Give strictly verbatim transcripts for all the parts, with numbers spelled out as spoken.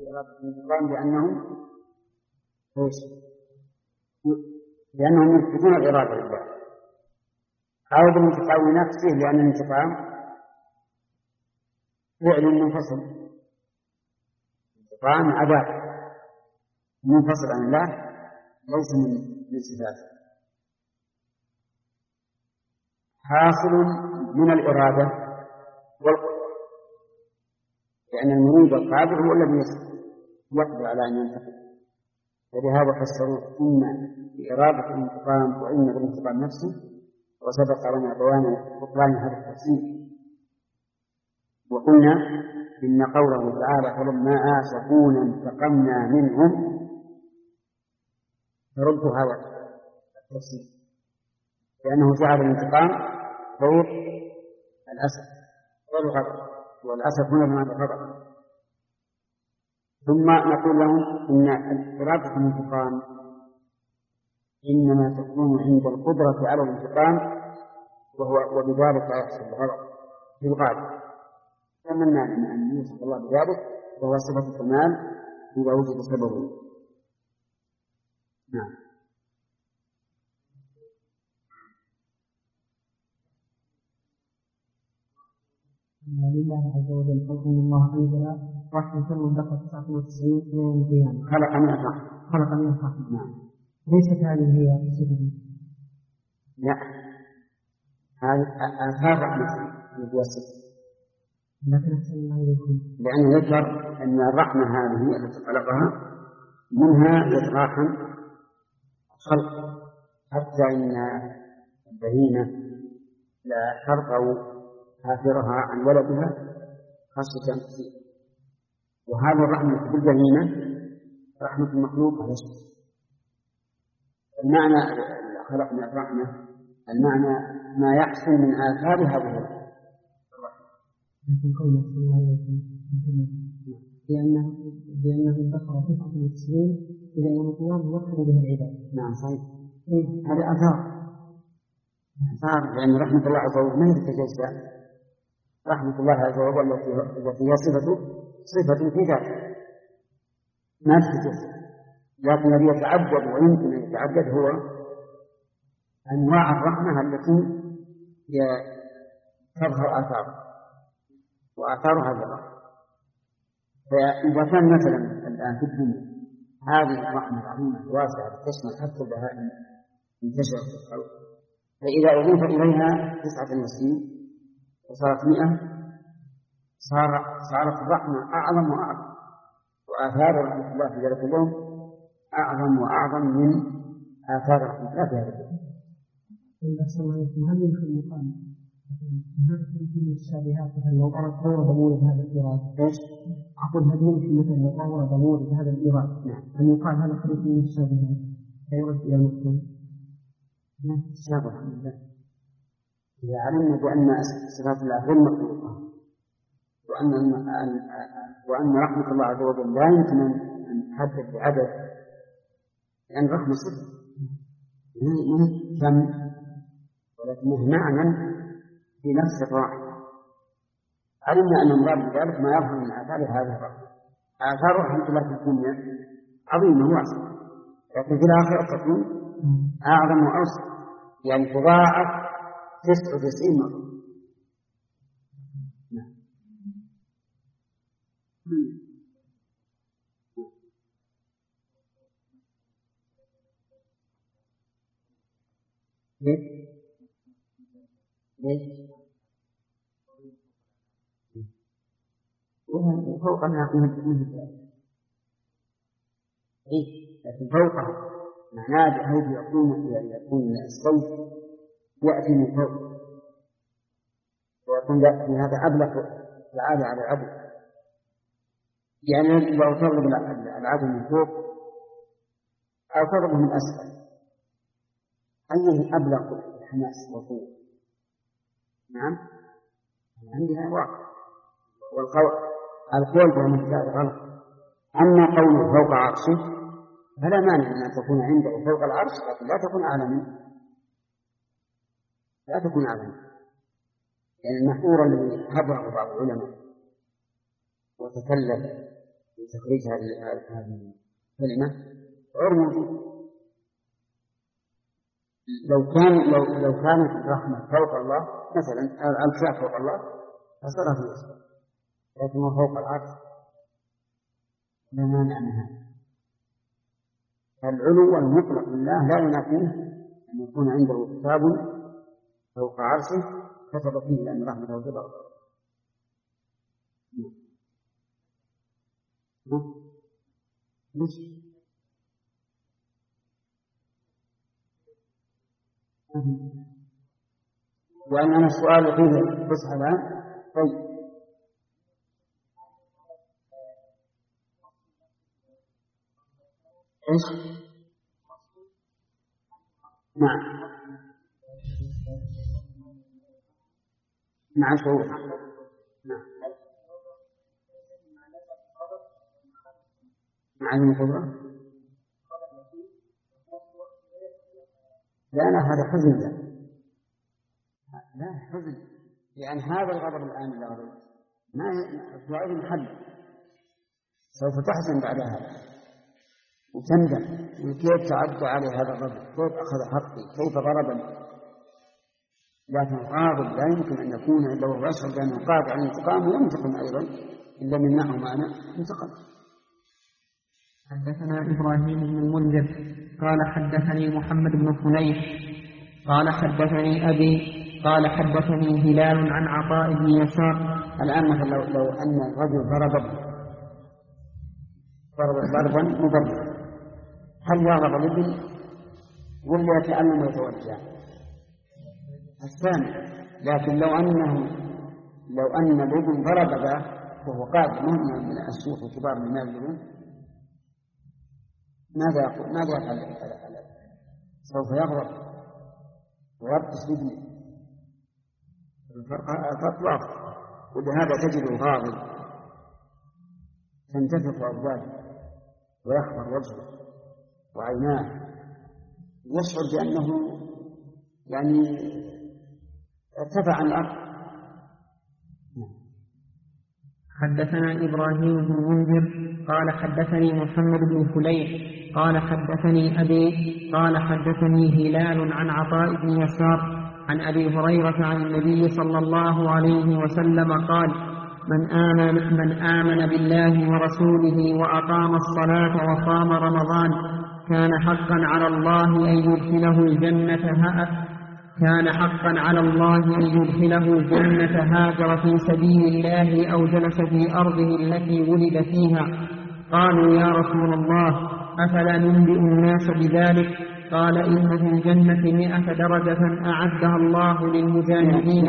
بإرادة الانتقام لأنهم إيش؟ لأنهم يثبتون الإرادة لله، أو بالانتقام لنفسه لأن الانتقام فعل منفصل، انتقام عذاب منفصل عن الله ليس من صفاته. حاصل من الإرادة والقدرة، لأن المريد القادر هو الذي يقدر على أن ينتقم، ولهذا فسروا إما بإرادة الانتقام وإما بالانتقام نفسه، وسبق لنا بيان بطلان هذا التفسير. وقلنا إن قوله تعالى فلما آسفونا انتقمنا منهم فرد هذا التفسير، لأنه جعل الانتقام فوق الأسف والغضب، والأسف هنا بمعنى الغضب. ثم نقول لهم إن إرادة الانتقام إنما تكون عند القدرة على الانتقام، وهو وبذلك يحصل الغضب في الغالب. فمن أن يوصف الله بذلك وهو صفة الكمال إذا وجد سببه. نعم. لله عز وجل حكم الله أنزل رحمة مدقة تسعة وتسعين يوم القيامة خلق مئة رحمة. خلق مئة رحمة. نعم. ليست هذه هي صفته؟ لا، هذه آثار رحمة التي وصفت، لأنه يذكر أن الرحمة هذه التي خلقها منها يتراحم الخلق، حتى إن البهيمة لا ترفع حافرها عن ولدها خاصة كثير. وهذه الرحمة في البهيمة رحمة المخلوق على شيء. المعنى خلقنا الرحمة المعنى ما يحصل من آثار هذه الرحمة. لكن قوله صلى الله عليه وسلم لأنه لأنه ذكر تسعة وتسعين إلى يوم القيامة يغفر بها العباد. نعم صحيح. هذا آثار آثار لأن رحمة الله عز وجل ما تتجزأ. رحمة الله عز وجل التي هي صفة صفة في ذاته ما تتجزأ، لكن الذي يتعدد ويمكن أن يتعدد هو أنواع الرحمة التي تظهر آثار وآثارها الرحمة. فإذا كان مثلا الآن في الدنيا هذه الرحمة العظيمة واسعة تشمل حتى البهائم انتشرت في الخلق، فإذا أضيف إليها تسعة وتسعين وصارت مئة صار صارت الرحمة أعظم وأعظم، وآثار رحمة الله في ذلك اليوم أعظم وأعظم من آثار رحمة الله في هذا اليوم. هل يمكن مقام في الشابهات مثلا لو أردت أورد مورد هذا الإيراد؟ إيش؟ أقول هل يمكن مثلا لو أورد مورد هذا الإيراد نعم أن يقال هذا خريج من الشابهات فيرد إلى المسلم؟ نعم الشابه الحمد لله. إذا علمنا بأن صفات الله غير مخلوقة وأن وأن رحمة الله عز وجل لا يمكن أن تحدد بعدد، لأن رحمة صفة ما كم ولكنه معنى في نفس الواحد. علمنا أن المراد بذلك ما يظهر من آثار هذه الرحمة. آثار رحمة الله في الدنيا عظيمة واسعة، لكن في الآخرة تكون أعظم وأوسع، يعني تضاعف تسعة وتسعين مرة. ليش؟ ليش؟ وفوق الناس من ذلك. إيه؟ لكن فوقها معناه بحيث يكون يكون الصوت يأتي من فوق، ويكون في هذا أبلغ العادة على العدل. يعني لو طلب العدل من فوق أو طلبه من أسفل أيه أبلغ الحماس والقوة؟ نعم عندها واقع، والقول القول بمثال غلط. أما قوله فوق عرشه فلا مانع أن تكون عنده فوق العرش، لكن لا تكون أعلى منه، لا تكون أعلى منه. يعني المحظور الذي حضره بعض العلماء وتكلم لتخريج هذه الكلمة غير موجود. لو كان لو لو كانت الرحمة فوق الله مثلا الكعب فوق الله فصار في الإسلام، لكنه فوق العرش لا مانع من هذا. العلو المطلق لله لا ينافيه أن يكون عنده كتاب فوق عرشه كتب فيه لأن رحمته في الأرض. ليش؟ وأن أنا السؤال فيه تصحى الآن. طيب إيش؟ نعم مع شعور. نعم مع القدرة. لا لا هذا حزن. لا لا حزن، لأن هذا الغضب الآن اللي غضب ما يعيد محل، سوف تحزن بعد هذا وتندم كيف تعدى عليه هذا الرجل، كيف أخذ حقي، كيف ضربني. لكن الغاضب لا يمكن أن يكون إلا وهو يشعر بأنه قادر على الانتقام وينتقم أيضا إلا من معه معنى انتقم. حدثنا إبراهيم بن المنذر قال حدثني محمد بن فليح قال حدثني أبي قال حدثني هلال عن عطاء بن يسار. الآن مثلا لو, لو أن الرجل ضرب ضرب ضربا مبررا هل يغضب الابن ولا يتألم ويتوجع؟ الثاني. لكن لو أنه لو أن الابن ضرب ذا وهو قادر من الشيوخ الكبار من المال ماذا يقول؟ ماذا يفعل؟ سوف يغضب ويبطش بابنه. الفرق واضح. ولهذا تجد الغاضب تنتفخ أبواله ويخضر وجهه وعيناه، يشعر بأنه يعني ارتفع عن الأرض. حدثنا إبراهيم بن المنذر قال حدثني محمد بن فليح قال حدثني أبي قال حدثني هلال عن عطاء بن يسار عن أبي هريرة عن النبي صلى الله عليه وسلم قال: من آمن, من آمن بالله ورسوله وأقام الصلاة وصام رمضان كان حقا على الله أن يدخله الجنة كان حقا على الله أن يدخله الجنة هاجر في سبيل الله أو جلس في أرضه التي ولد فيها. قالوا: يا رسول الله أفلا ننبئ الناس بذلك؟ قال: إن في الجنة مئة درجة أعدها الله للمجاهدين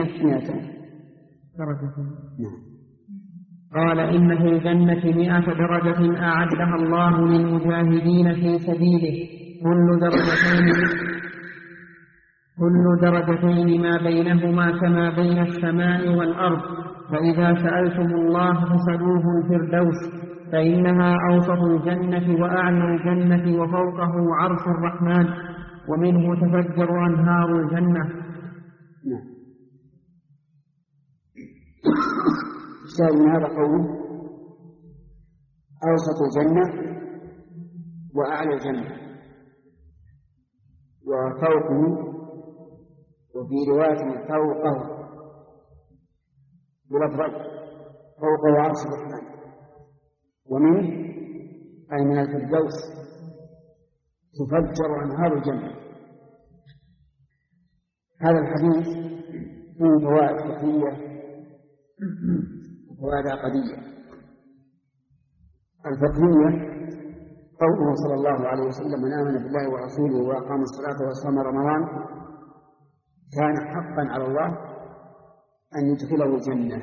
قال إن في الجنة مئة درجة أعدها الله للمجاهدين في سبيله كل درجتين كل درجتين ما بينهما كما بين السماء والأرض. فإذا سألتم الله فسألوه الفردوس فإنها أوسط الجنة وأعلى الجنة وفوقه عرش الرحمن ومنه تفجر أنهار الجنة. نعم. الشاهد من هذا قول أوسط الجنة وأعلى الجنة وفوقه، وفي رواية فوقه بلفظ فوقه عرش الرحمن ومنه أي من الفردوس تفجر أنهار الجنة. هذا الحديث فيه فوائد فقهية وفوائد عقدية. الفقهية قوله صلى الله عليه وسلم: من آمن بالله ورسوله وأقام الصلاة وصام رمضان كان حقا على الله أن يدخله الجنة.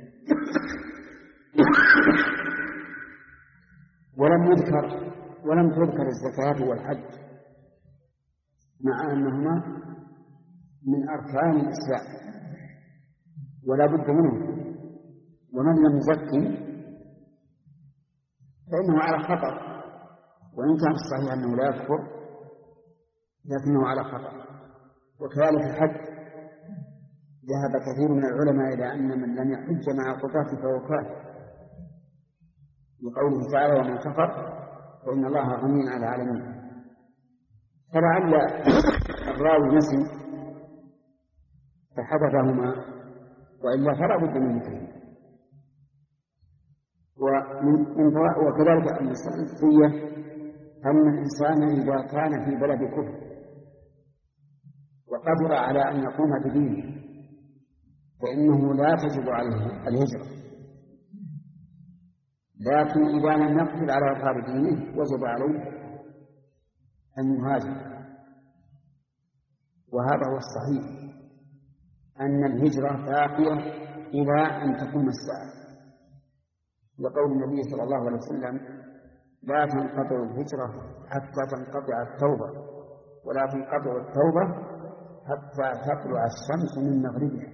ولم يذكر ولم تذكر الزكاة والحج مع أنهما من أركان الإسلام ولا بد منه. ومن لم يزكي فإنه على خطر، وإن كان الصحيح أنه لا يكفر لكنه على خطر. وكذلك الحج ذهب كثير من العلماء إلى أن من لم يحج مع قدرته فهو كافر، لقوله تعالى ومن كفر فإن الله غني عن العالمين. فلعل الراوي نسي فحذفهما وإلا فلا بد من ذكره. وكذلك المسألة الفقهية أن الإنسان إذا كان في بلد كفر وقدر على أن يقوم بدينه فإنه لا تجب عليه الهجرة، لكن إذا لم يقدر على إقامة دينه وجب عليه أن يهاجر. وهذا هو الصحيح أن الهجرة باقية إلى أن تقوم الساعة، لقول النبي صلى الله عليه وسلم لا تنقطع الهجرة حتى تنقطع التوبة، ولا تنقطع التوبة حتى تطلع الشمس من مغربها.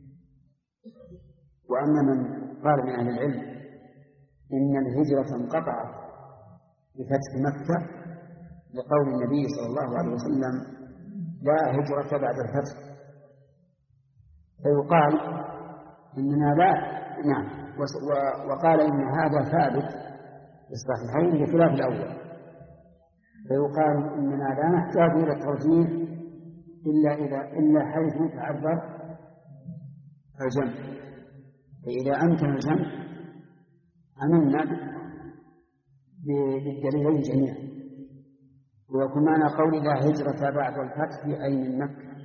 وأما من قال من أهل العلم إن الهجرة انقطعت بفتح مكة لقول النبي صلى الله عليه وسلم لا هجرة بعد الفتح، فيقال إننا لا نعم، وقال إن هذا ثابت في الصحيحين بخلاف الأول، فيقال إننا لا نحتاج إلى الترجيح إلا إذا إلا حيث تعذر الجمع، فإذا أمكن الجمع عملنا بالدليلين جميعا. ويكون معنى قول لا هجرة بعد الفتح أي من مكة،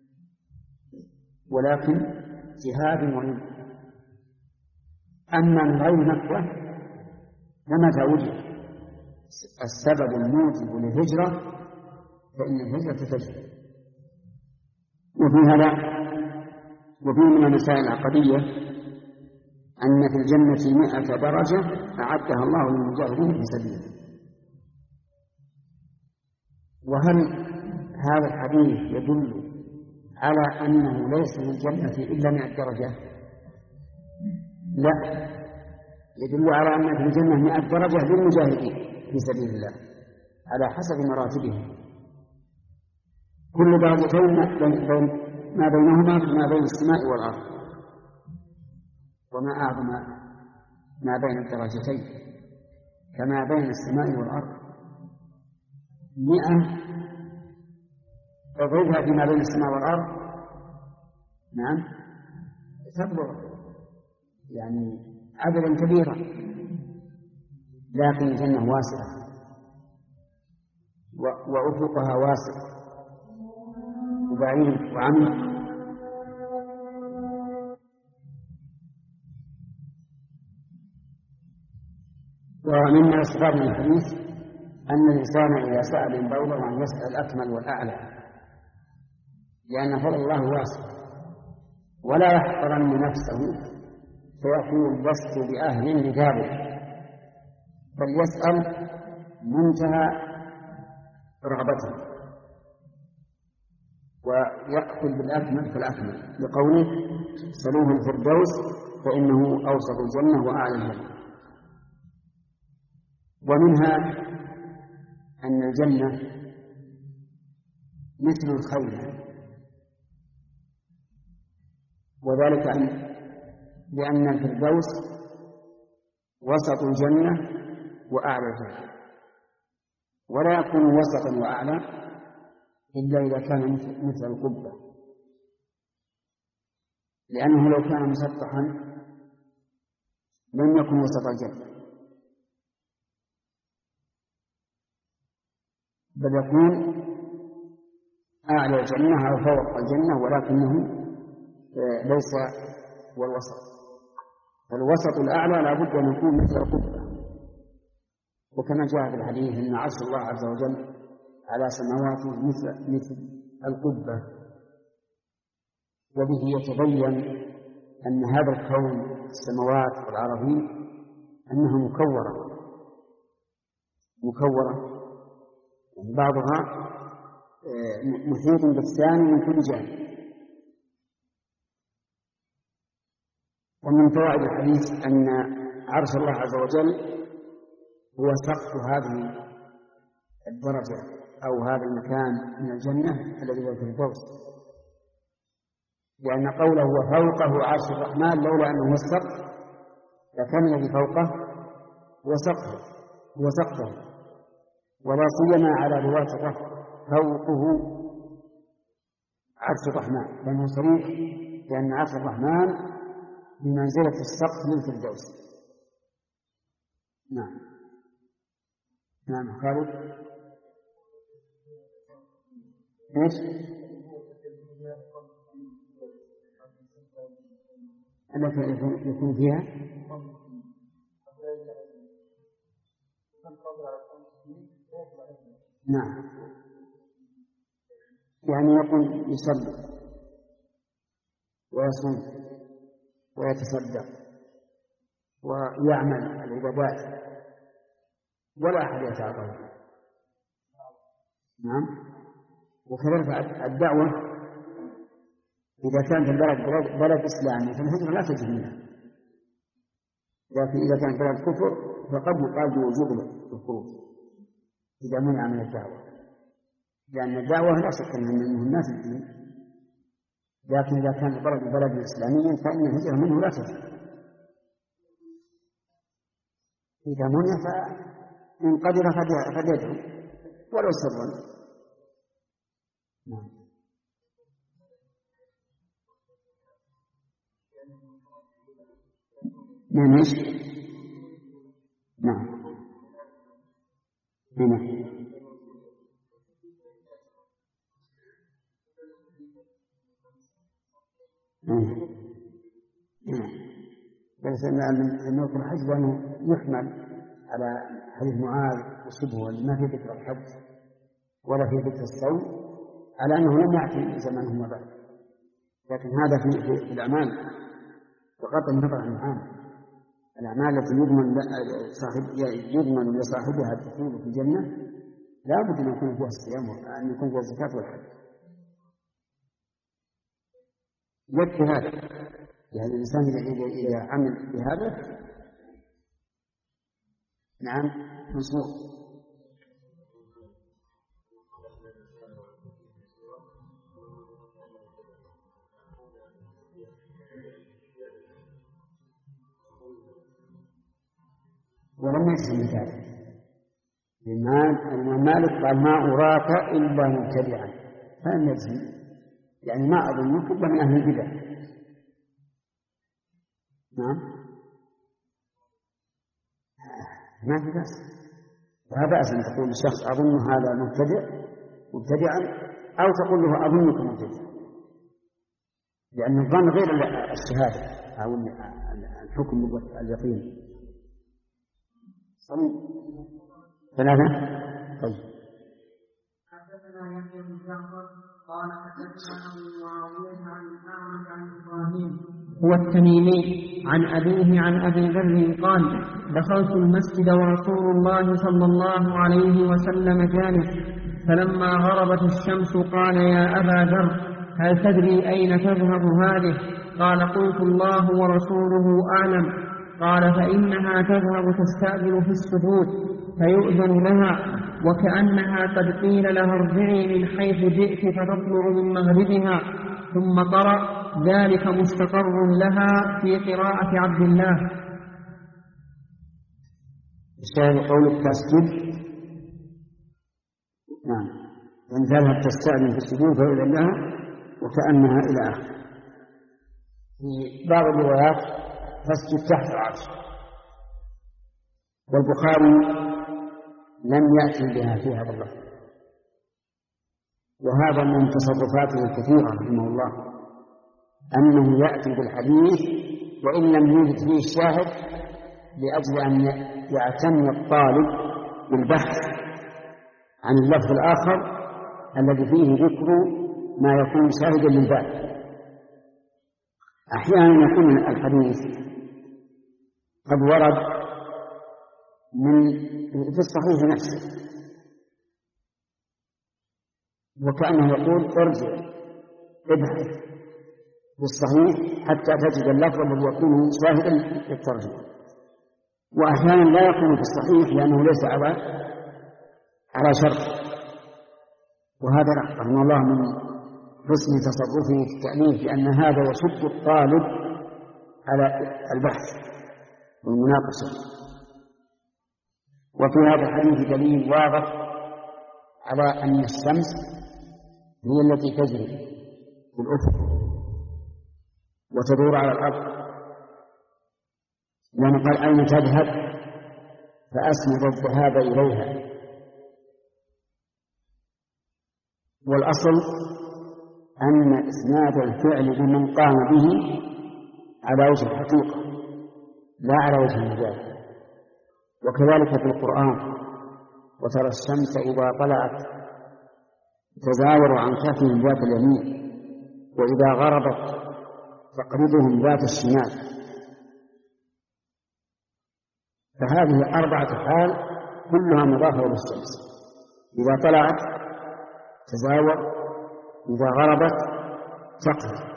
ولكن جهاد ومن. أما من غير مكة فمتى وجد السبب الموجب للهجرة فإن الهجرة تجب. وفي هذا وفي من المسائل العقدية أن في الجنة مئة درجة أعدها الله للمجاهدين في سبيله. وهل هذا الحديث يدل على أنه ليس في الجنة إلا مئة درجة؟ لا، يدل على أن في الجنة مئة درجة للمجاهدين في سبيل الله على حسب مراتبهم، كل درجتين ما بينهما ما بين السماء والأرض، وما أعظم ما بين الدرجتين كما بين السماء والأرض. مئة تضربها فيما بين السماء والأرض نعم تبلغ يعني عددا كبيرا، لكن الجنة واسعة وأفقها واسع وبعيد وعميق. ومما يستفاد من الحديث أن الإنسان إذا سأل ينبغي أن يسأل الأكمل والأعلى، لأن فضل الله واسع، ولا يحقرن نفسه فيقول لست بأهل لذلك، بل يسأل منتهى رغبته ويقتل بالأكمل فالأكمل، لقوله سلوه الفردوس فإنه أوسط الجنة وأعلى الجنة. ومنها أن الجنة مثل الخيل، وذلك لأن الفردوس وسط الجنة وأعلى الجنة، ولا يكون وسطا وأعلى إلا إذا كان مثل القبة، لأنه لو كان مسطحا لم يكن وسط الجنة، بل يكون أعلى الجنة أو فوق الجنة، ولكنه ليس هو الوسط. فالوسط الأعلى لا بد أن يكون مثل القبة، وكما جاء في الحديث أن عرش الله عز وجل على سماواته مثل مثل القبة، وبه يتبين أن هذا الكون السماوات والأراضين أنها مكورة مكورة يعني بعضها محيط بالثاني من كل جانب. ومن فوائد الحديث أن عرش الله عز وجل هو سقف هذه الدرجة أو هذا المكان من الجنة الذي هو الفردوس، لأن قوله وفوقه عرش الرحمن لولا أنه هو السقف لكان الذي فوقه هو سقفه هو سقفه ولا سيما على رواية الرفع فوقه عرش الرحمن، لأنه صريح لأن عرش الرحمن بمنزلة السقف للفردوس. نعم نعم خالد ايش؟ التي يكون فيها نعم، يعني يقول يصلي ويصوم ويتصدق ويعمل العبادات ولا أحد يتعاطاه. نعم. وكذلك الدعوة إذا كانت البلد بلد, بلد إسلامي فالهجرة لا تجب منها، لكن إذا كان بلد كفر فقد يقال بوجوب الخروج إذا منع من الدعوة، لأن الدعوة لا شك أنها من مهمات الدين، لكن إذا كان البلد بلد إسلامي فإن الهجرة منه لا تجب. إذا منع فإن قدر فليدعو ولو سرا. نعم. نعم ايش؟ نعم نعم بس أن نوع الحج لأنه يحمل على حديث معاذ وشبهه ما في ذكر الحج ولا في ذكر الصوم على أنه لم يأتي زمانه وبعد، لكن هذا في, في الأعمال بغض النظر عن المعاني. الأعمال التي يضمن صاحب يضمن لصاحبها الدخول في الجنة لا بد أن يكون فيها الصيام وأن يكون فيها الزكاة والحج. يكفي هذا، يعني الإنسان إذا عمل بهذا نعم مصروف. ولم يجزم ذلك، الإمام مالك قال ما أراك إلا مبتدعا، فلم يجزم، يعني ما أظنك إلا من أهل البدع. نعم ما في بأس، لا بأس أن تقول للشخص أظن هذا مبتدع مبتدعا أو تقول له أظنك مبتدع، لأن الظن غير الشهادة أو الحكم اليقين. صلي ثلاثة. طيب. حدثنا يحيى بن جعفر قال حدثنا أبو معاوية عن الأعمش عن إبراهيم هو التميمي عن أبيه عن أبي ذر قال دخلت المسجد ورسول الله صلى الله عليه وسلم جالس، فلما غربت الشمس قال يا أبا ذر هل تدري أين تذهب هذه؟ قال قلت الله ورسوله أعلم. قال فإنها تذهب تستأذن في السجود فيؤذن لها، وكأنها قد قيل لها ارجعي من حيث جئت فتطلع من مغربها. ثم قرأ ذلك مستقر لها في قراءة عبد الله. الشاهد قولك تسجد، نعم، وإن ذهبت تستأذن في السجود فيؤذن لها وكأنها إلى آخر. في بعض الروايات تسجد تحت العرش، والبخاري لم يأتي بها في هذا اللفظ، وهذا من تصرفاته الكثيرة رحمه الله أنه يأتي بالحديث وإن لم يوجد فيه الشاهد لأجل أن يعتني الطالب بالبحث عن اللفظ الآخر الذي فيه ذكر ما يكون شاهدا للباب. أحيانا يكون الحديث قد ورد من في الصحيح نفسه وكأنه يقول ارجع ابحث في الصحيح حتى تجد اللفظ الذي يكون شاهدا للترجمة، وأحيانا لا يكون في الصحيح لأنه ليس على على شرط. وهذا رحمه الله من حسن تصرفه في التأليف، لأن هذا يشد الطالب على البحث والمناقشة. وفي هذا الحديث دليل واضح على أن الشمس هي التي تجري في الأفق وتدور على الأرض، لأنه قال أين تذهب فأسند الذهاب إليها. والأصل أن إسناد الفعل بمن قام به على وجه الحقيقة لا على وجه المجاز. وكذلك في القرآن: وترى الشمس إذا طلعت تزاور عن كهفهم ذات اليمين وإذا غربت تقرضهم ذات الشمال. فهذه أربعة حال كلها مضافة للشمس: إذا طلعت تزاور، إذا غربت تقرض.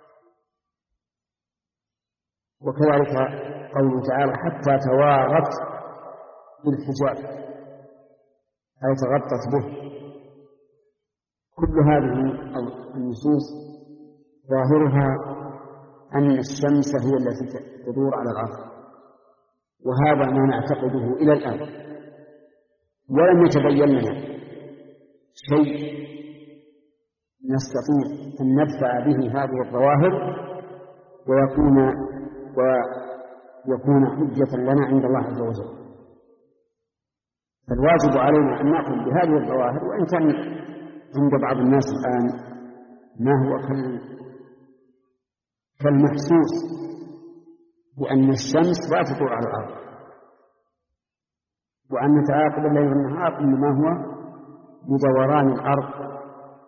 وكذلك قوله تعالى: حتى توارت بالحجاب، أي تغطت به. كل هذه النصوص ظاهرها أن الشمس هي التي تدور على الأرض، وهذا ما نعتقده إلى الآن، ولم يتبين لنا شيء نستطيع أن ندفع به هذه الظواهر ويكون ويكون حجة لنا عند الله عز وجل. فالواجب علينا أن نأخذ بهذه الظواهر، وإن كان عند بعض الناس الآن ما هو كالمحسوس بأن الشمس لا تدور على الأرض، وأن تعاقب الليل والنهار إنما هو بدوران الأرض،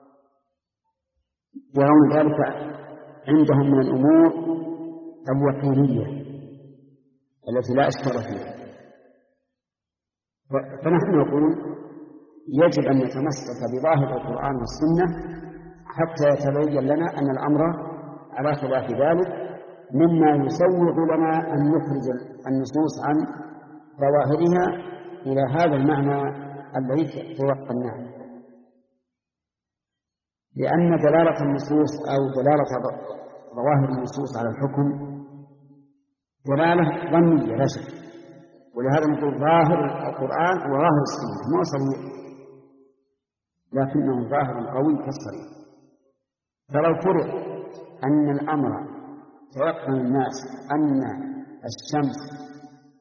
يرون ذلك عندهم من الأمور اليقينية التي لا إشكال فيها. فنحن نقول يجب أن نتمسك بظاهر القرآن والسنة حتى يتبين لنا أن الأمر على خلاف ذلك، مما يسوغ لنا أن نخرج النصوص عن ظواهرها إلى هذا المعنى الذي توقعناه. لأن دلالة النصوص أو دلالة ظواهر النصوص على الحكم دلالة ظنية لا شك، ولهذا نقول ظاهر القرآن وظاهر السنة مو صريح، لكنه ظاهر قوي كالصريح. فلو فرض أن الأمر تيقن الناس أن الشمس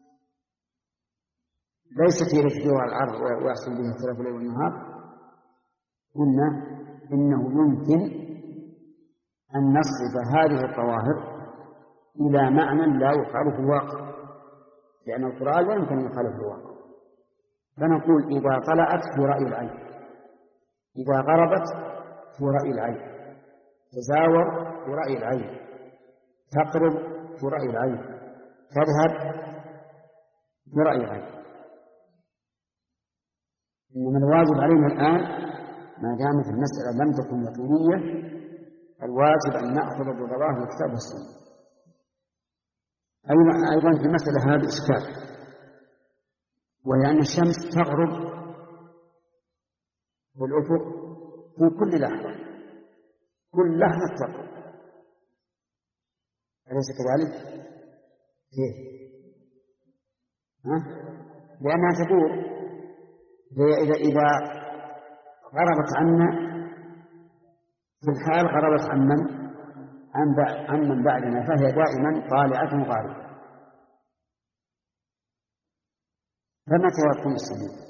ليست هي التي تدور على الأرض ويحصل بها اختلاف الليل والنهار، قلنا إنه يمكن أن نصرف هذه الظواهر إلى معنى لا يخالف الواقع، لأن القرآن لا يمكن أن يخالف الواقع. فنقول إذا طلعت في رأي العين، إذا غربت في رأي العين، تزاور في رأي العين، تقرب في رأي العين، تذهب في رأي العين. إنما الواجب علينا الآن ما دامت المسألة لم تكن يقينية، الواجب أن نأخذ بظواهر الكتاب والسنة. أيضا في المسألة هذه إشكال، وهي أن الشمس تغرب في الأفق في كل لحظة، كل لحظة تغرب، أليس كذلك؟ كيف؟ ها؟ لأنها تدور. إذا إذا غربت عنا في الحال غربت عن من؟ عن من بعدنا، فهي دائما طالعة غاربة. فمتى يكون السبيل؟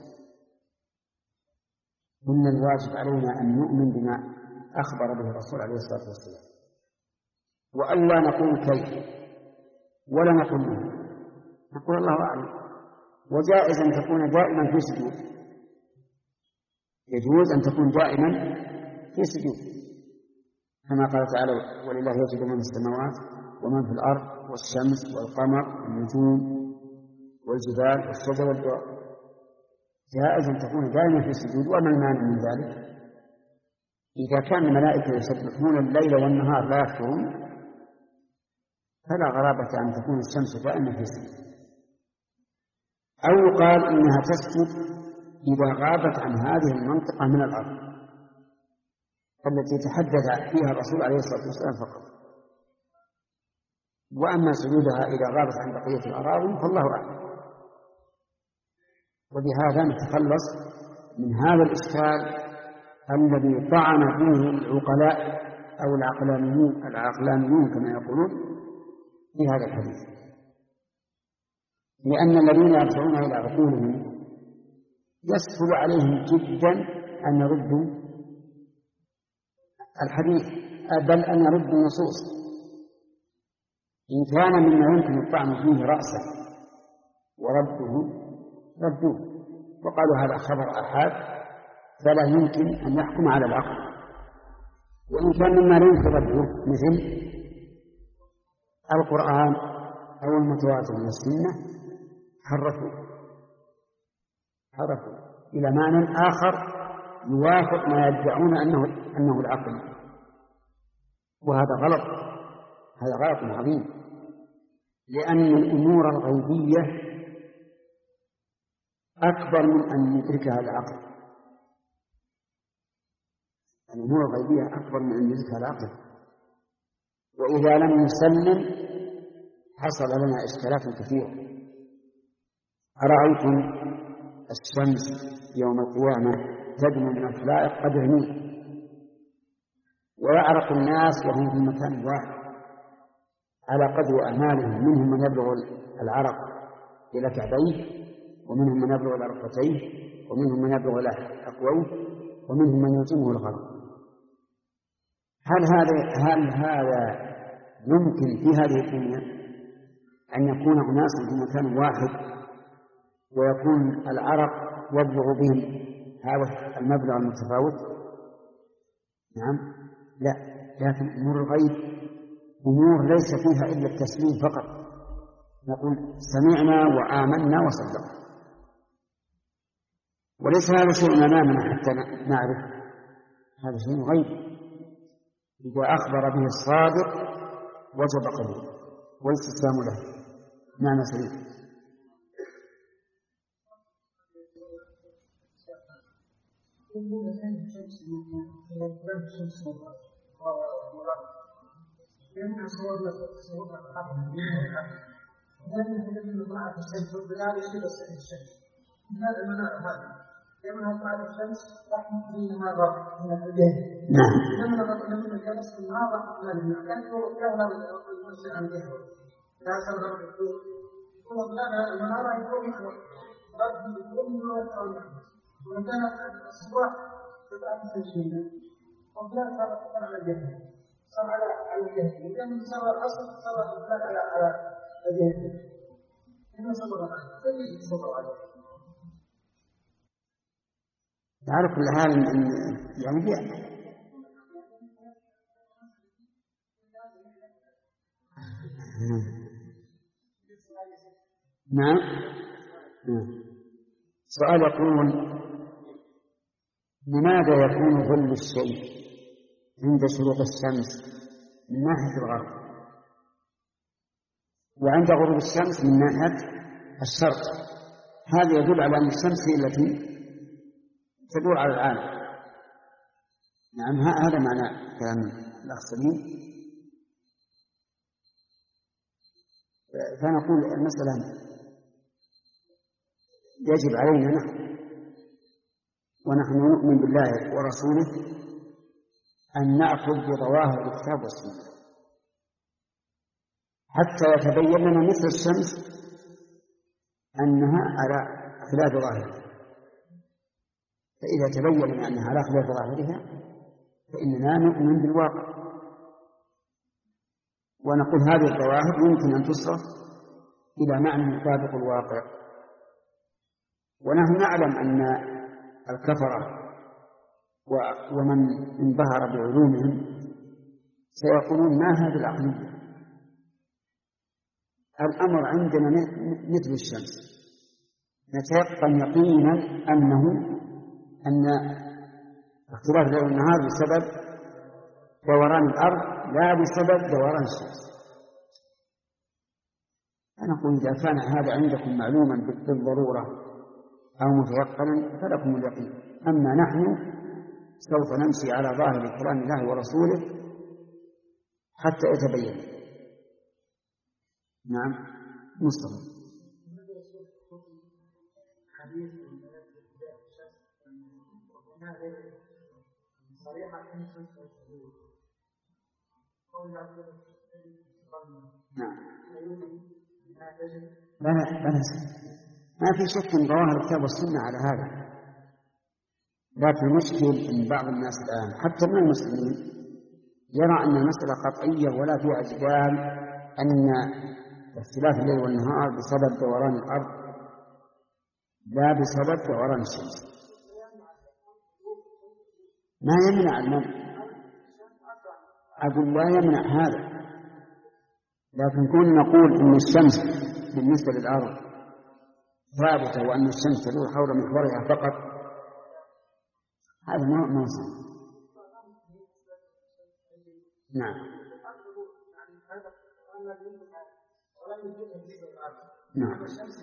إن الواجب علينا أن نؤمن بما أخبر به الرسول عليه الصلاة والسلام، وأن لا نقول كيف ولا نقول منه، نقول الله أعلم. وجائز أن تكون دائما في سجود، يجوز أن تكون دائما في سجود، كما قال تعالى: ولله يسجد من في السماوات ومن في الأرض والشمس والقمر والنجوم والجبال والشجر والدواب. جائز أن تكون دائما في السجود، وما المانع من ذلك؟ إذا كان الملائكة يسبحون الليل والنهار لا يفترون فلا غرابة أن تكون الشمس دائما في السجود. أو يقال إنها تسجد إذا غابت عن هذه المنطقة من الأرض التي تحدث فيها الرسول عليه الصلاة والسلام فقط. وأما سجودها إذا غابت عن بقية الأراضي فالله أعلم. وبهذا نتخلص من هذا الإشكال الذي طعن فيه العقلاء أو العقلانيون العقلانيون كما يقولون في هذا الحديث، لأن الذين يرجعون إلى عقولهم يسهل عليهم جدا أن يردوا الحديث بل أن يردوا النصوص إن كان مما يمكن الطعن فيه رأسا ورده ردوه وقالوا هذا خبر آحاد فلا يمكن أن يحكم على العقل، وإن كان مما لا يمكن رده مثل القرآن أو المتواتر من السنة حرفوا حرفوا إلى معنى آخر يوافق ما يدعون أنه أنه العقل، وهذا غلط، هذا غلط عظيم، لأن الأمور الغيبية أكبر من أن يدركها العقل. الأمور الغيبية أكبر من أن يدركها العقل، وإذا لم نسلم حصل لنا إشكالات كثيرة. أرأيتم الشمس يوم القيامة تدنو من الخلائق قدر ميل ويعرق الناس وهم في مكان واحد على قدر أعمالهم، منهم من يبلغ العرق إلى كعبيه، ومنهم من يبلغ إلى ركبتيه، ومنهم من يبلغ إلى حقويه، ومنهم من يلزمه الغرق. هل هذا هل هذا ممكن في هذه الدنيا أن يكون أناس في مكان واحد ويكون العرق يبلغ بهم هذا المبلغ المتفاوت؟ نعم، لا، لكن أمور الغيب أمور ليس فيها إلا التسليم فقط، نقول سمعنا وآمنا وصدقنا، وليس هذا شيء أمامنا حتى نعرف، هذا شيء غيب إذا أخبر به الصادق وجب قبوله والاستسلام له. نعم سليم. هذا المناء هذا لأنها بعد الشمس رحمة بينها ضغط من الوجه. نعم. لما ضغط من الشمس ما ضغط من المكان وكان المسجد عن جهه. لا سبب الدكتور. هو هذا المنارة يكون محور. ضغط يكون من الأول. وكانت الصباح تبقى تسجيلنا. وكان صار على الجهة. صار على على الجهة. لأن صار الأصل صار على على الجهة. إنه صبر على. تجد صبر على. تعرف كل حال يعني بيع. نعم. سؤال يقول لماذا يكون ظل الشيء عند شروق الشمس من ناحية الغرب وعند غروب الشمس من ناحية الشرق؟ هذا يدل على أن الشمس هي التي تدور على العالم. نعم، هذا معنى كلام الأخ سليم. فنقول المسألة يجب علينا نحن ونحن نؤمن بالله ورسوله أن نأخذ بظواهر الكتاب والسنة حتى يتبين لنا مثل الشمس أنها على خلاف ظاهرها. فإذا تبين لنا أنها على خلاف ظاهرها فإننا نؤمن بالواقع ونقول هذه الظواهر يمكن أن تصرف إلى معنى يطابق الواقع. ونحن نعلم أن الكفرة ومن انبهر بعلومهم سيقولون ما هذه العقلية، الأمر عندنا مثل الشمس، نتيقن يقينا أنه أن اختلاف الليل والنهار بسبب دوران الأرض لا بسبب دوران الشمس. فنقول إذا كان هذا عندكم معلوما بالضرورة أو متيقنا فلكم اليقين، أما نحن سوف نمشي على ظاهر كلام الله ورسوله حتى يتبين. نعم مصطفى. حديث صريحة أن الشمس تشتغل. نعم. لا لا ما في شك من ظواهر الكتاب والسنة على هذا، لكن المشكل أن بعض الناس الآن حتى من المسلمين يرى أن المسألة قطعية ولا فيها جدال، أن اختلاف الليل والنهار بسبب دوران الأرض لا بسبب دوران الشمس. ما يمنع المنع، أقول لا يمنع هذا، لكن كنا نقول إن الشمس بالنسبة للأرض ثابتة وأن الشمس تدور حول محورها فقط، هذا ما ما صح. نعم. نعم.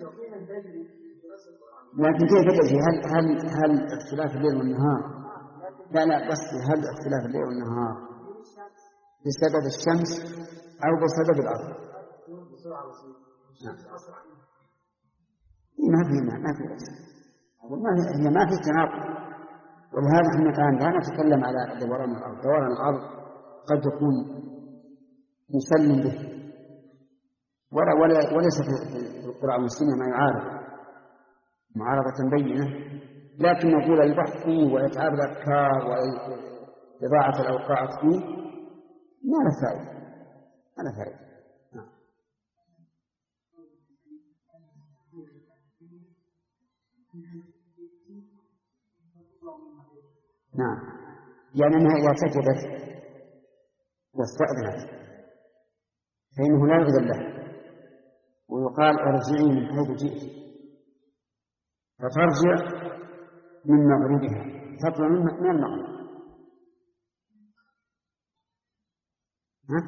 لكن كيف تجي؟ هل هل هل اختلاف الليل والنهار؟ لا لا بس هل اختلاف الليل والنهار بسبب الشمس أو بسبب الأرض؟ نعم. ما في ما في ما في هي ما في تناقض، ولهذا احنا الآن لا نتكلم على دوران الأرض. دوران الأرض قد يكون مسلم به ولا ولا وليس في القرآن والسنة ما يعارض معارضة بينة، لكن نقول البحث فيه وإتعاب الأفكار وإضاعة الأوقات فيه ما له فائدة، ما له فائدة. نعم، يعني أنها إذا سجدت واستأذنت فإنه لا يؤذن له، ويقال ارجعي من حيث جئت، فترجع من مغربها، تطلع من المغرب. ها؟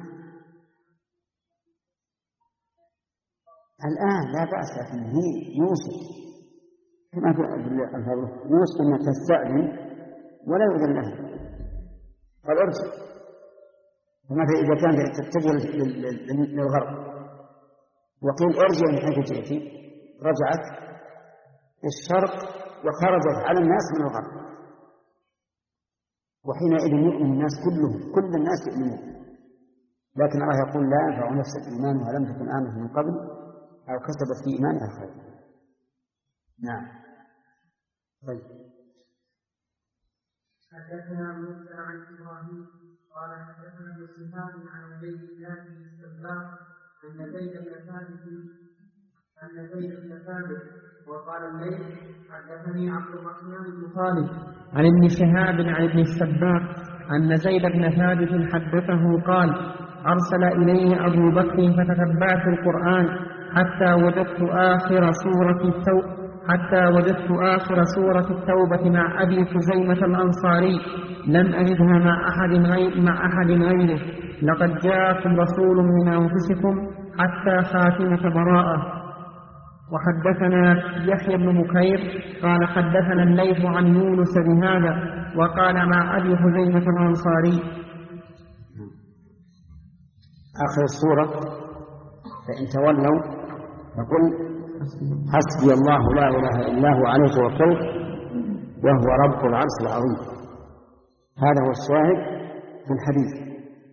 الآن لا بأس، لكن هي يوسف كما في الفضل يوسف أن تستأذن ولا يؤذن لها، قال ارجع. فمثلا إذا كان تتجه للغرب وقيل ارجع من حيث جئت، رجعت الشرق وخرجت على الناس من الغرب، وحينئذ يؤمن الناس كلهم، كل الناس يؤمنون. لكن الله يقول لا ينفع نفسا إيمانها لم تكن آمنت من قبل أو كسبت في إيمانها خيرا. نعم. طيب. حدثنا موسى عن إبراهيم قال حدثنا ابن شهاب عن عبيد الله بن السباق أن زيد بن ثابت أن زيد بن ثابت وقال الليث حدثني عبد الرحمن بن خالد عن ابن شهاب عن ابن السباق أن زيد بن ثابت حدثه قال أرسل إلي أبو بكر فتتبعت القرآن حتى وجدت آخر سورة التوبة حتى وجدت آخر سورة التوبة مع أبي خزيمة الأنصاري لم أجدها مع أحد غير مع أحد غيره. لقد جاءكم رسول من أنفسكم حتى خاتمة براءة. وحدثنا يحيى بن بكير قال حدثنا الليث عن يونس بهذا وقال مع أبي خزيمة الأنصاري. آخر السورة فإن تولوا فقل حسبي الله لا إله إلا هو عليه توكلت وهو رب العرش العظيم. هذا هو الشاهد في الحديث.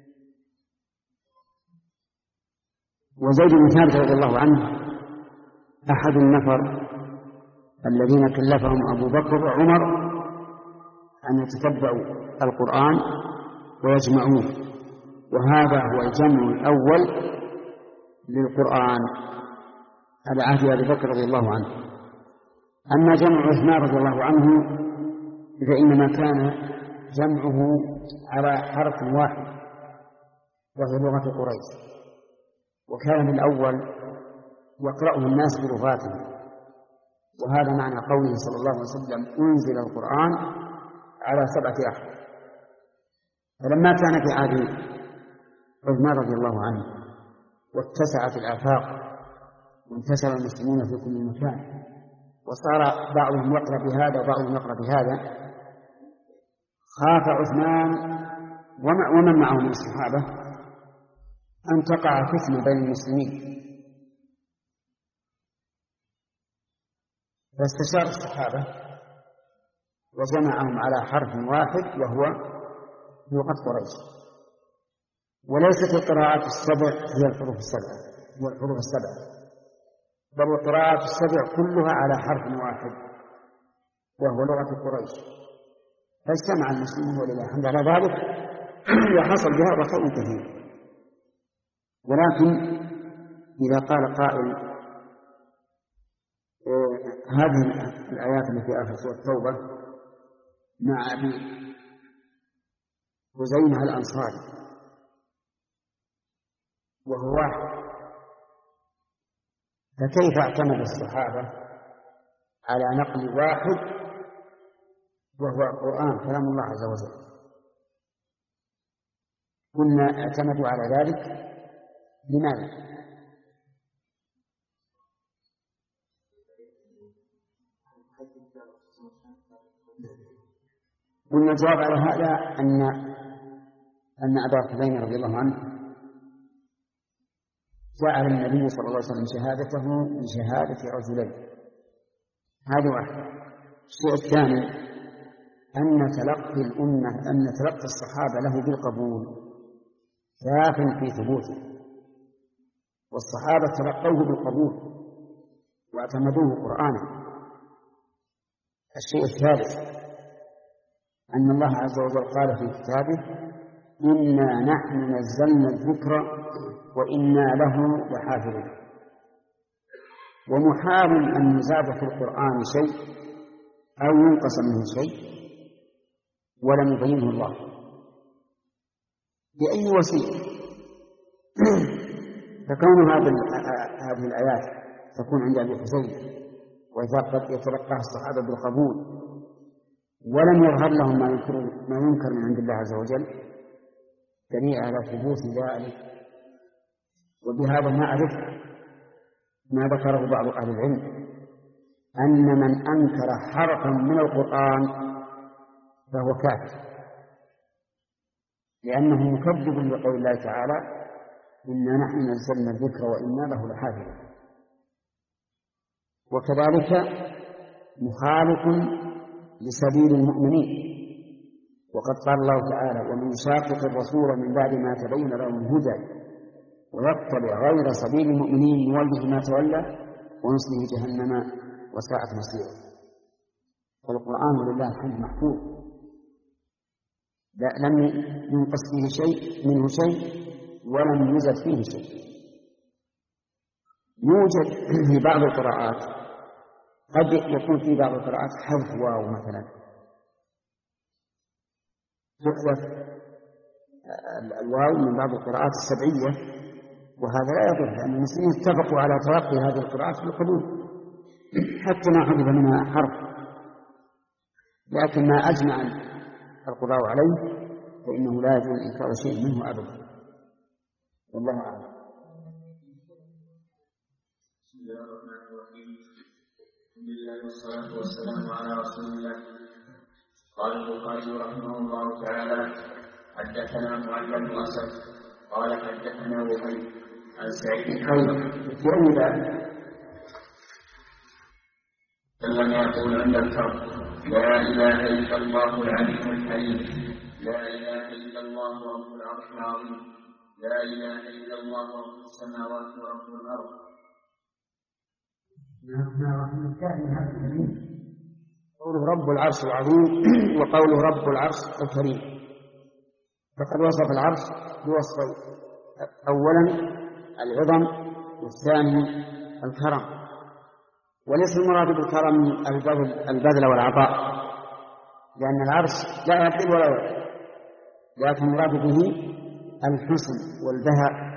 وزيد بن ثابت رضي الله عنه أحد النفر الذين كلفهم أبو بكر وعمر أن يتتبعوا القرآن ويجمعوه، وهذا هو الجمع الأول للقرآن على عهد أبي بكر رضي الله عنه. أما جمع عثمان رضي الله عنه فإنما كان جمعه على حرف واحد وهي لغة قريش، وكان من الأول يقرأه الناس بلغاتهم، وهذا معنى قوله صلى الله عليه وسلم أنزل القرآن على سبعة أحرف. فلما كان في عهد عثمان رضي الله عنه واتسعت الآفاق وانتشر المسلمون في كل مكان وصار بعضهم يقرأ بهذا وبعضهم يقرأ بهذا، خاف عثمان ومن معه من الصحابة أن تقع فتنة بين المسلمين، فاستشار الصحابة وجمعهم على حرف واحد وهو لغة قريش. وليست القراءات السبع هي الحروف السبعة هي الحروف السبعة بل القراءات السبع كلها على حرف واحد وهو لغة قريش. فاجتمع المسلمون ولله الحمد على ذلك وحصل بها رخاء كثير. ولكن إذا قال قائل هذه الآيات التي في آخر سورة التوبة مع أبي خزيمة الأنصاري وهو واحد، فكيف اعتمد الصحابة على نقل واحد وهو القرآن كلام الله عز وجل؟ كنا اعتمدوا على ذلك لماذا؟ قلنا الجواب على هذا أن أن أبا خزيمة رضي الله عنه جعل النبي صلى الله عليه وسلم شهادته بشهادة رجلين. هذا واحد. الشيء الثاني أن تلقي الأمة أن تلقي الصحابة له بالقبول كاف في ثبوته، والصحابة تلقوه بالقبول واعتمدوه قرآنا. الشيء الثالث أن الله عز وجل قال في كتابه إنا نحن نزلنا الذكر وإنا له لحافظون. ومحال أن يزاد في القرآن شيء أو ينقص منه شيء ولم يبينه الله بأي وسيلة. فكون هذه الآيات تكون عند أبي حسين وإذا قد يتلقاها الصحابة بالقبول ولم يظهر لهم ما ينكر ما ينكر من عند الله عز وجل دليل على ثبوت ذلك. وبهذا نعرف ما ذكره بعض أهل العلم أن من أنكر حرفا من القرآن فهو كافر، لأنه مكذب لقول الله تعالى إنا نحن نزلنا الذكر وإنا له لحافظون. وكذلك مخالف لسبيل المؤمنين، وقد قال الله تعالى ومن يشاقق الرسول من بعد ما تبين له الهدى ويتبع غير سبيل المؤمنين نوله ما تولى ونصله جهنم وساءت مصيره. والقرآن لله الحمد محفوظ لم ينقص فيه شيء منه شيء ولم يزد فيه شيء. يوجد في بعض القراءات قد يكون في بعض القراءات حذف واو مثلا، تحذف الواو من بعض القراءات السبعية، وهذا لا يضر لأن المسلمين اتفقوا على تلقي هذه القراءات بالقبول حتى ما حذف منها حرف. لكن ما أجمع القراء عليه فإنه لا يجوز إنكار شيء منه أبدا. والله أعلم. بسم الله الرحمن الرحيم. الحمد لله والصلاة والسلام على رسول الله. قال البخاري رحمه الله تعالى حدثنا معل بن أسد قال حدثنا وهيب عن سعيد بن لم يقول عند الكرب لا إله إلا الله العلي الحليم، لا إله إلا الله رب العرش العظيم، لا إله إلا الله رب السماوات ورب الأرض. قوله رب العرش العظيم وقوله رب العرش الكريم، فقد وصف العرش بوصفين: أولا العظم، والثاني الكرم. وليس المراد بالكرم البذل والعطاء، لأن العرش لا يبذل ولا يعطي، لكن المراد به الحسن والبهاء.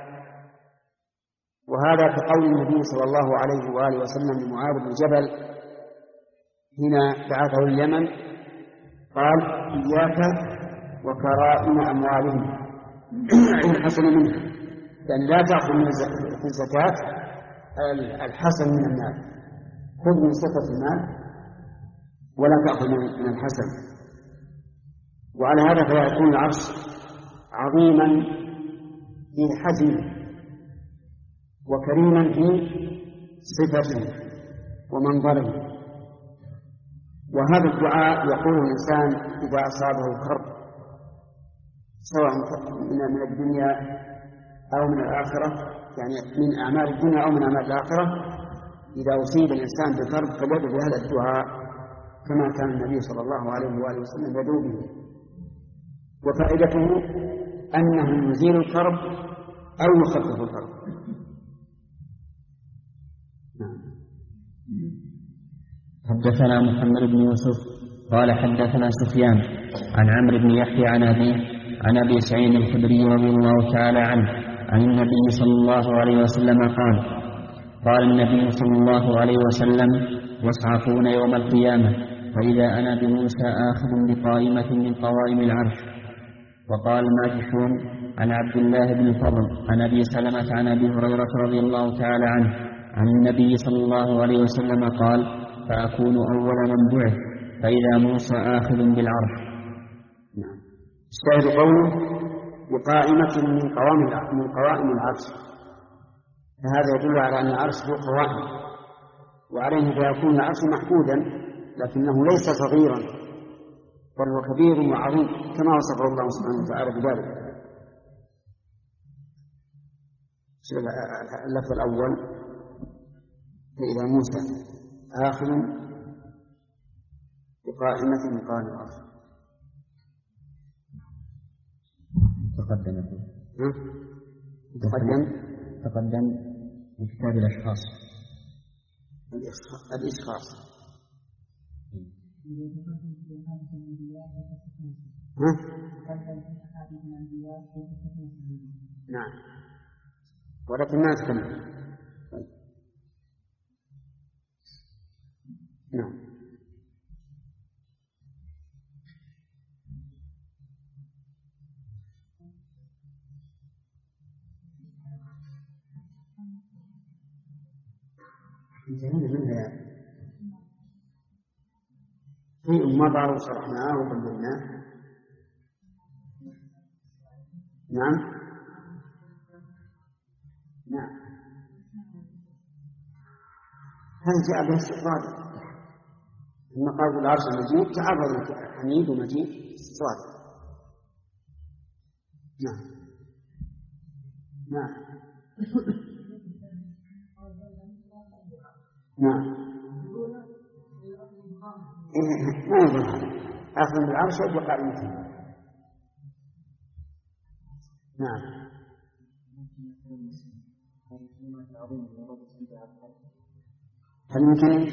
وهذا كقول النبي صلى الله عليه وآله وسلم لمعاذ بن جبل حين بعثه اليمن قال إياك وكرائم أموالهم الحسن منها، لأن لا تأخذ في الزكاة الحسن من المال، خذ من صفة المال ولا تأخذ من الحسن. وعلى هذا فيكون العرش عظيما في حجمه وكريما في صفته ومنظره وهذا الدعاء يقول الإنسان إذا أصابه كرب سواء من الدنيا أو من الآخرة، يعني من أعمال الدنيا أو من أعمال الآخرة، إذا أصيب الإنسان بكرب فليدعو بهذا الدعاء كما كان النبي صلى الله عليه وآله وسلم يدعو به. وفائدته أنه يزيل الكرب أو يخفف الكرب. حدثنا محمد بن يوسف قال حدثنا سفيان عن عمرو بن يحيى عن أبيه عن أبي سعيد الخدري رضي الله تعالى عنه عن النبي صلى الله عليه وسلم قال: قال النبي صلى الله عليه وسلم: يصعقون يوم القيامة فإذا أنا بموسى آخذ بقائمة من قوائم العرش. وقال الماجشون عن عبد الله بن الفضل عن أبي سلمة عن أبي هريرة رضي الله تعالى عنه عن النبي صلى الله عليه وسلم قال: فأكون أول من بعث فإذا موسى آخذ بالعرش. نعم. الشاهد قوله بقائمة من قوائم من قوائم العرش، فهذا يدل على أن العرش له قوائم، وعليه فيكون العرش محمودا، لكنه ليس صغيرا بل هو كبير وعظيم كما وصفه الله سبحانه وتعالى بذلك. اللفظ الأول فإذا موسى آخذ بقائمة من قوائم العرش. تقدم تقدم تقدم في كتاب الأشخاص الإشخاص. نعم، ولكن ما تكمل. نعم. انتهينا منها شيء مضى وشرحناه وبيناه. نعم نعم هذا جاء به استطراد. ثم قال العرش المجيد تعرض حميد ومجيد استطراد. نعم نعم نعم ما يظن آخذ بالعرش وقع المثل. نعم هل يمكن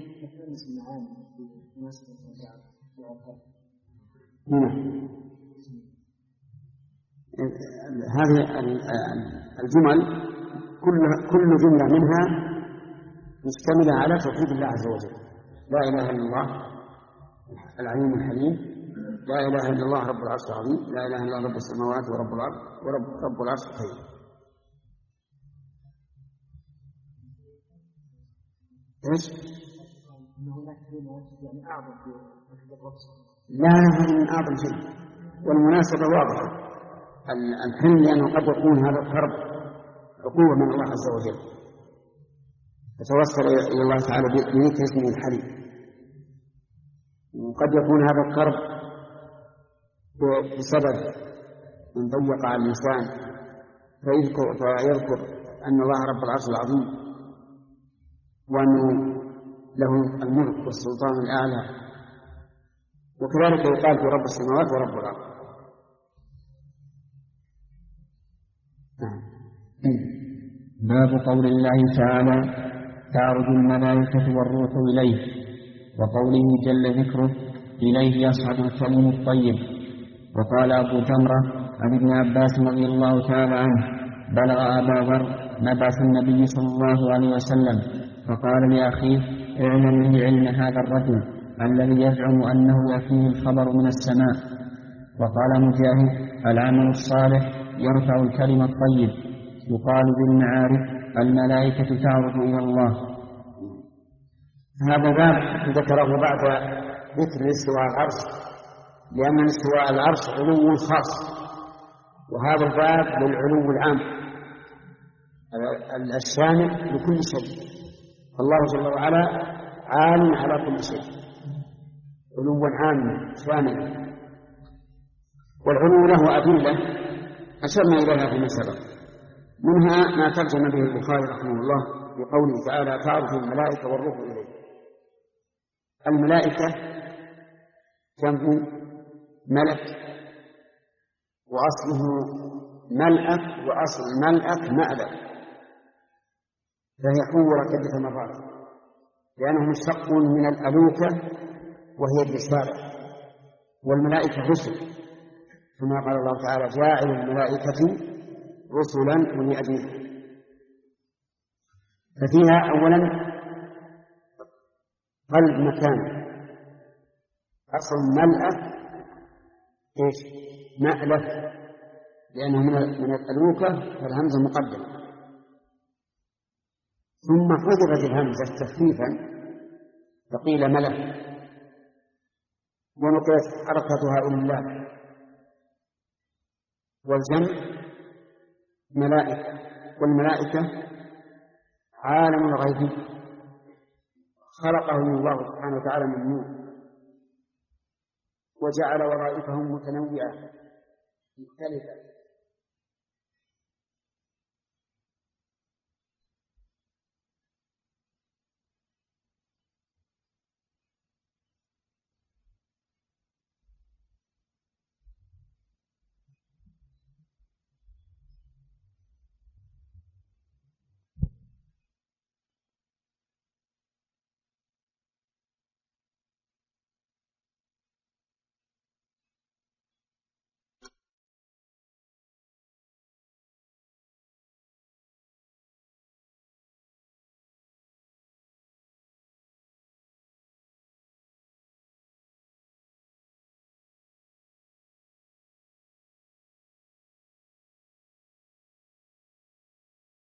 نعم هذه الجمل كل كل جملة منها مشتملة على توحيد الله عز وجل: لا إله إلا الله العليم الحليم، لا إله إلا الله رب العرش العظيم، لا إله إلا الله رب السماوات ورب الأرض ورب رب العرش الكريم. إيش؟ لا هذا من أعظم شيء، والمناسبة واضحة. الحلم لأنه قد يكون هذا الكرب عقوبة من الله عز وجل، فتوصل إلى الله تعالى بذكر اسمه الحليم. وقد يكون هذا الكرب بسبب من ضيق على الإنسان فيذكر, فيذكر أن الله رب العرش العظيم وأنه له الملك والسلطان الأعلى، وكذلك يقال في رب السماوات ورب الأرض. باب قول الله تعالى: تعرج الملائكة والروح إليه، وقوله جل ذكره: إليه يصعد الكلم الطيب. وقال أبو جمرة عن ابن عباس رضي الله تعالى عنه: بلغ أبا ذر مبعث النبي صلى الله عليه وسلم فقال لأخيه: اعلم لي علم هذا الرجل الذي يزعم أنه يأتيه الخبر من السماء. وقال مجاهد: العمل الصالح يرفع الكلم الطيب. يقال بالمعارف: الملائكة تعرج إلى الله. هذا باب ذكره بعد ذكر الاستواء على العرش، لأن الاستواء على العرش علو خاص، وهذا الباب للعلو العام الشامل لكل شيء. الله جل وعلا عال على كل شيء، علوا عاما شاملا. والعلو له أدلة أشرنا إليها فيما سبق، منها ما ترجم به البخاري رحمه الله بقوله تعالى تعرج الملائكة والروح إليه. الملائكة جمع ملك، وأصله ملأك، وأصل الملأك مألك، فهي حورت عدة مرات لأنه مشتق من الألوكة وهي الرسالة، والملائكة رسل، كما قال الله تعالى جاعل الملائكة رسلا أولي أجنحة. ففيها أولا قلب مكان، أصل ملأ إيش مألف، لأنه من الألوكة فالهمزة مقدمة، ثم حذفت الهمزة تخفيفا فقيل ملك، ونقلت حركتها إلى الله، والجمع ملائكة، والملائكة عالم الغيب خلقهم الله سبحانه وتعالى من نور، وجعل وظائفهم متنوعة مختلفة،